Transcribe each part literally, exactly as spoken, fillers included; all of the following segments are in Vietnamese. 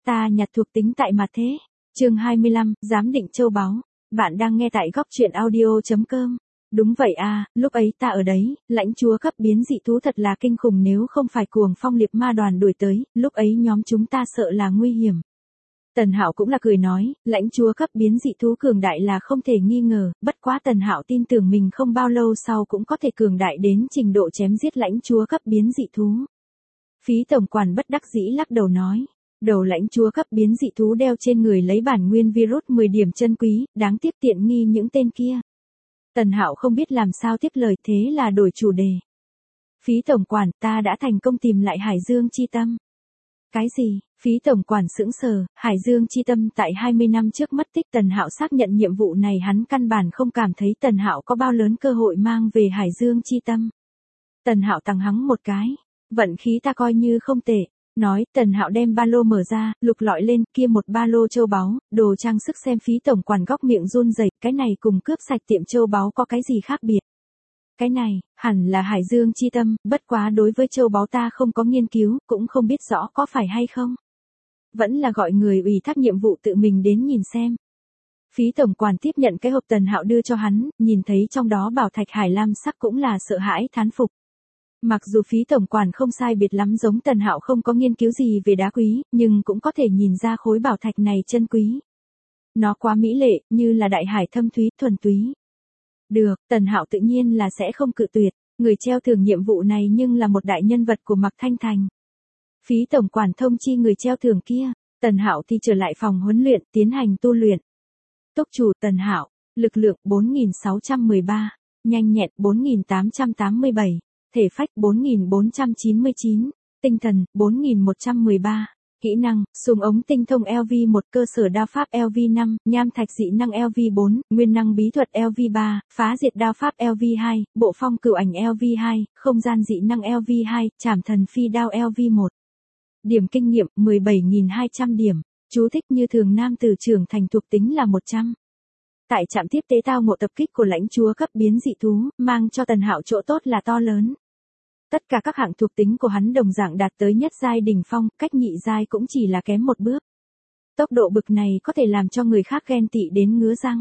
Ta nhặt thuộc tính tại mặt thế. Chương hai mươi lăm, giám định châu báu. Bạn đang nghe tại góc truyện audio chấm com. Đúng vậy à, lúc ấy ta ở đấy, lãnh chúa cấp biến dị thú thật là kinh khủng, nếu không phải cuồng phong liệp ma đoàn đuổi tới, lúc ấy nhóm chúng ta sợ là nguy hiểm. Tần Hạo cũng là cười nói, lãnh chúa cấp biến dị thú cường đại là không thể nghi ngờ, bất quá Tần Hạo tin tưởng mình không bao lâu sau cũng có thể cường đại đến trình độ chém giết lãnh chúa cấp biến dị thú. Phí tổng quản bất đắc dĩ lắc đầu nói, đầu lãnh chúa cấp biến dị thú đeo trên người lấy bản nguyên virus mười điểm chân quý, đáng tiếc tiện nghi những tên kia. Tần Hạo không biết làm sao tiếp lời, thế là đổi chủ đề. Phí tổng quản, ta đã thành công tìm lại Hải Dương Chi Tâm. Cái gì? Phí tổng quản sững sờ, Hải Dương Chi Tâm tại hai mươi năm trước mất tích. Tần Hạo xác nhận nhiệm vụ này, hắn căn bản không cảm thấy Tần Hạo có bao lớn cơ hội mang về Hải Dương Chi Tâm. Tần Hạo tăng hắng một cái, vận khí ta coi như không tệ. Nói, Tần Hạo đem ba lô mở ra, lục lọi lên, kia một ba lô châu báu, đồ trang sức. Xem Phí tổng quản góc miệng run rẩy, cái này cùng cướp sạch tiệm châu báu có cái gì khác biệt? Cái này, hẳn là Hải Dương Chi Tâm, bất quá đối với châu báu ta không có nghiên cứu, cũng không biết rõ có phải hay không. Vẫn là gọi người ủy thác nhiệm vụ tự mình đến nhìn xem. Phí tổng quản tiếp nhận cái hộp Tần Hạo đưa cho hắn, nhìn thấy trong đó bảo thạch hải lam sắc cũng là sợ hãi thán phục. Mặc dù Phí tổng quản không sai biệt lắm giống Tần Hạo không có nghiên cứu gì về đá quý, nhưng cũng có thể nhìn ra khối bảo thạch này chân quý. Nó quá mỹ lệ, như là đại hải thâm thúy, thuần túy. Được, Tần Hạo tự nhiên là sẽ không cự tuyệt, người treo thưởng nhiệm vụ này nhưng là một đại nhân vật của Mạc Thanh Thành. Phí tổng quản thông chi người treo thưởng kia, Tần Hạo thì trở lại phòng huấn luyện, tiến hành tu luyện. Túc chủ Tần Hạo, lực lượng bốn nghìn sáu trăm mười ba, nhanh nhẹn bốn nghìn tám trăm tám mươi bảy, thể phách bốn nghìn bốn trăm chín mươi chín, tinh thần bốn nghìn một trăm mười ba. Kỹ năng, súng ống tinh thông L V một, cơ sở đao pháp L V năm, nham thạch dị năng L V bốn, nguyên năng bí thuật L V ba, phá diệt đao pháp L V hai, bộ phong cửu ảnh L V hai, không gian dị năng L V hai, trảm thần phi đao L V một. Điểm kinh nghiệm mười bảy nghìn hai trăm điểm. Chú thích như thường nam tử trưởng thành thuộc tính là một trăm. Tại trạm tiếp tế tao ngộ tập kích của lãnh chúa cấp biến dị thú, mang cho Tần Hạo chỗ tốt là to lớn. Tất cả các hạng thuộc tính của hắn đồng dạng đạt tới nhất giai đỉnh phong, cách nhị giai cũng chỉ là kém một bước. Tốc độ bực này có thể làm cho người khác ghen tị đến ngứa răng.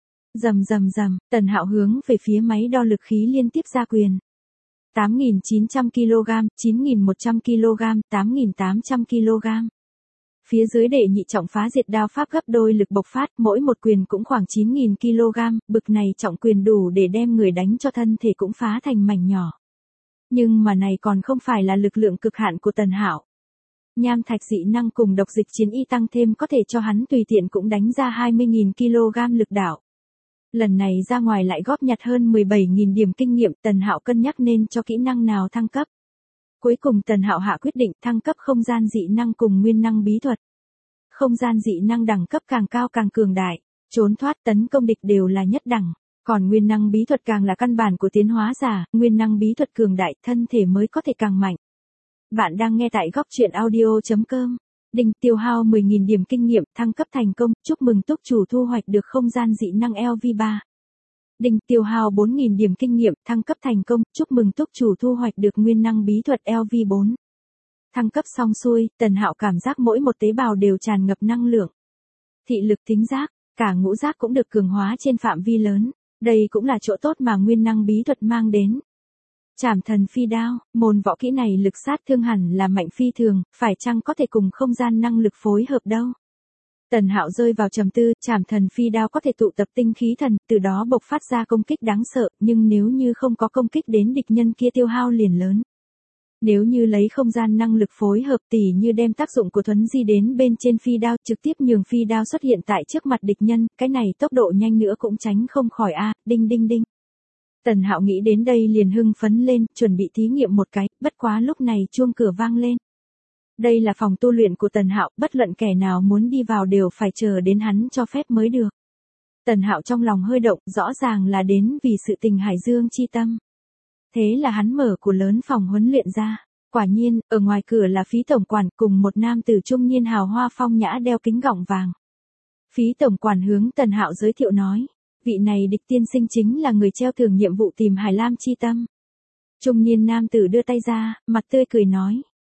Rầm rầm rầm, Tần Hạo hướng về phía máy đo lực khí liên tiếp ra quyền. tám nghìn chín trăm ki lô gam, chín nghìn một trăm ki lô gam, tám nghìn tám trăm ki lô gam. Phía dưới đệ nhị trọng phá diệt đao pháp gấp đôi lực bộc phát, mỗi một quyền cũng khoảng chín nghìn ki lô gam, bực này trọng quyền đủ để đem người đánh cho thân thể cũng phá thành mảnh nhỏ. Nhưng mà này còn không phải là lực lượng cực hạn của Tần Hạo. Nham thạch dị năng cùng độc dịch chiến y tăng thêm có thể cho hắn tùy tiện cũng đánh ra hai mươi nghìn ki lô gam lực đạo. Lần này ra ngoài lại góp nhặt hơn mười bảy nghìn điểm kinh nghiệm, Tần Hạo cân nhắc nên cho kỹ năng nào thăng cấp. Cuối cùng Tần Hạo hạ quyết định thăng cấp không gian dị năng cùng nguyên năng bí thuật. Không gian dị năng đẳng cấp càng cao càng cường đại, trốn thoát tấn công địch đều là nhất đẳng. Còn nguyên năng bí thuật càng là căn bản của tiến hóa giả, nguyên năng bí thuật cường đại, thân thể mới có thể càng mạnh. Bạn đang nghe tại góc truyện audio chấm com. Đinh, tiêu hao mười nghìn điểm kinh nghiệm, thăng cấp thành công, chúc mừng túc chủ thu hoạch được không gian dị năng L V ba. Đinh, tiêu hao bốn nghìn điểm kinh nghiệm, thăng cấp thành công, chúc mừng túc chủ thu hoạch được nguyên năng bí thuật L V bốn. Thăng cấp xong xuôi, Tần Hạo cảm giác mỗi một tế bào đều tràn ngập năng lượng. Thị lực, thính giác, cả ngũ giác cũng được cường hóa trên phạm vi lớn. Đây cũng là chỗ tốt mà nguyên năng bí thuật mang đến. Trảm thần phi đao, môn võ kỹ này lực sát thương hẳn là mạnh phi thường, phải chăng có thể cùng không gian năng lực phối hợp đâu. Tần Hạo rơi vào trầm tư, trảm thần phi đao có thể tụ tập tinh khí thần, từ đó bộc phát ra công kích đáng sợ, nhưng nếu như không có công kích đến địch nhân kia tiêu hao liền lớn. Nếu như lấy không gian năng lực phối hợp tỉ như đem tác dụng của thuấn di đến bên trên phi đao trực tiếp nhường phi đao xuất hiện tại trước mặt địch nhân, cái này tốc độ nhanh nữa cũng tránh không khỏi a, đinh đinh đinh. Tần Hạo nghĩ đến đây liền hưng phấn lên, chuẩn bị thí nghiệm một cái, bất quá lúc này chuông cửa vang lên. Đây là phòng tu luyện của Tần Hạo, bất luận kẻ nào muốn đi vào đều phải chờ đến hắn cho phép mới được. Tần Hạo trong lòng hơi động, rõ ràng là đến vì sự tình Hải Dương Chi Tâm. Thế là hắn mở cửa lớn phòng huấn luyện ra. Quả nhiên, ở ngoài cửa là Phí tổng quản cùng một nam tử trung niên hào hoa phong nhã đeo kính gọng vàng. Phí tổng quản hướng Tần Hạo giới thiệu nói, vị này địch tiên sinh chính là người treo thưởng nhiệm vụ tìm Hải Lam Chi Tâm. Trung niên nam tử đưa tay ra, mặt tươi cười nói.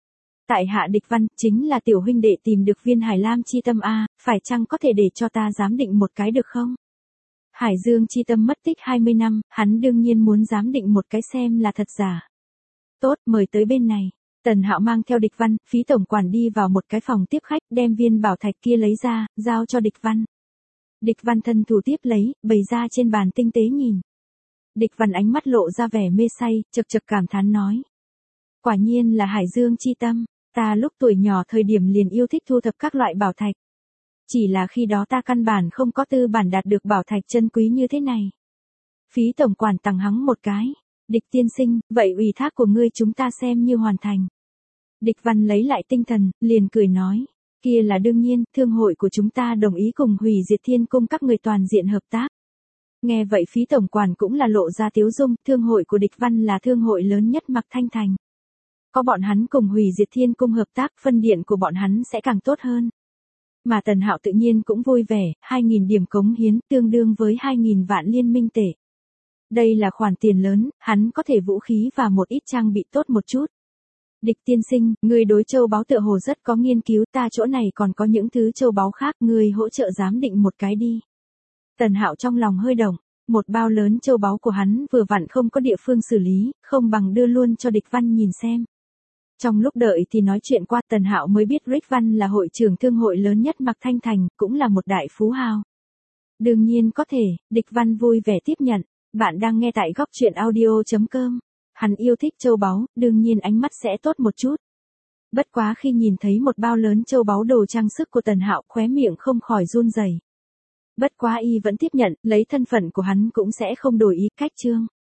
Tại hạ Địch Văn, chính là tiểu huynh đệ tìm được viên Hải Lam chi tâm a, phải chăng có thể để cho ta giám định một cái được không? Hải Dương chi tâm mất tích hai mươi năm, hắn đương nhiên muốn giám định một cái xem là thật giả. Tốt, mời tới bên này. Tần Hạo mang theo Địch Văn, Phí tổng quản đi vào một cái phòng tiếp khách, đem viên bảo thạch kia lấy ra, giao cho Địch Văn. Địch Văn thân thủ tiếp lấy, bày ra trên bàn tinh tế nhìn. Địch Văn ánh mắt lộ ra vẻ mê say, chật chật cảm thán nói. Quả nhiên là Hải Dương chi tâm, ta lúc tuổi nhỏ thời điểm liền yêu thích thu thập các loại bảo thạch. Chỉ là khi đó ta căn bản không có tư bản đạt được bảo thạch chân quý như thế này. Phí tổng quản tằng hắng một cái. Địch tiên sinh, vậy ủy thác của ngươi chúng ta xem như hoàn thành. Địch Văn lấy lại tinh thần, liền cười nói. Kia là đương nhiên, thương hội của chúng ta đồng ý cùng hủy diệt thiên cung các người toàn diện hợp tác. Nghe vậy Phí tổng quản cũng là lộ ra tiếu dung, thương hội của Địch Văn là thương hội lớn nhất Mạc Thanh Thành. Có bọn hắn cùng hủy diệt thiên cung hợp tác, phân điện của bọn hắn sẽ càng tốt hơn. Mà Tần Hạo tự nhiên cũng vui vẻ, hai nghìn điểm cống hiến tương đương với hai nghìn vạn liên minh tệ. Đây là khoản tiền lớn, hắn có thể vũ khí và một ít trang bị tốt một chút. Địch tiên sinh, người đối châu báu tựa hồ rất có nghiên cứu, ta chỗ này còn có những thứ châu báu khác, người hỗ trợ giám định một cái đi. Tần Hạo trong lòng hơi động, một bao lớn châu báu của hắn vừa vặn không có địa phương xử lý, không bằng đưa luôn cho Địch Văn nhìn xem. Trong lúc đợi thì nói chuyện qua, Tần Hạo mới biết Rick Văn là hội trưởng thương hội lớn nhất Mạc Thanh Thành, cũng là một đại phú hào. Đương nhiên có thể, Địch Văn vui vẻ tiếp nhận. Bạn đang nghe tại góc truyện audio chấm com. Hắn yêu thích châu báu, đương nhiên ánh mắt sẽ tốt một chút. Bất quá khi nhìn thấy một bao lớn châu báu đồ trang sức của Tần Hạo, khóe miệng không khỏi run rẩy. Bất quá y vẫn tiếp nhận, lấy thân phận của hắn cũng sẽ không đổi ý, cách chương.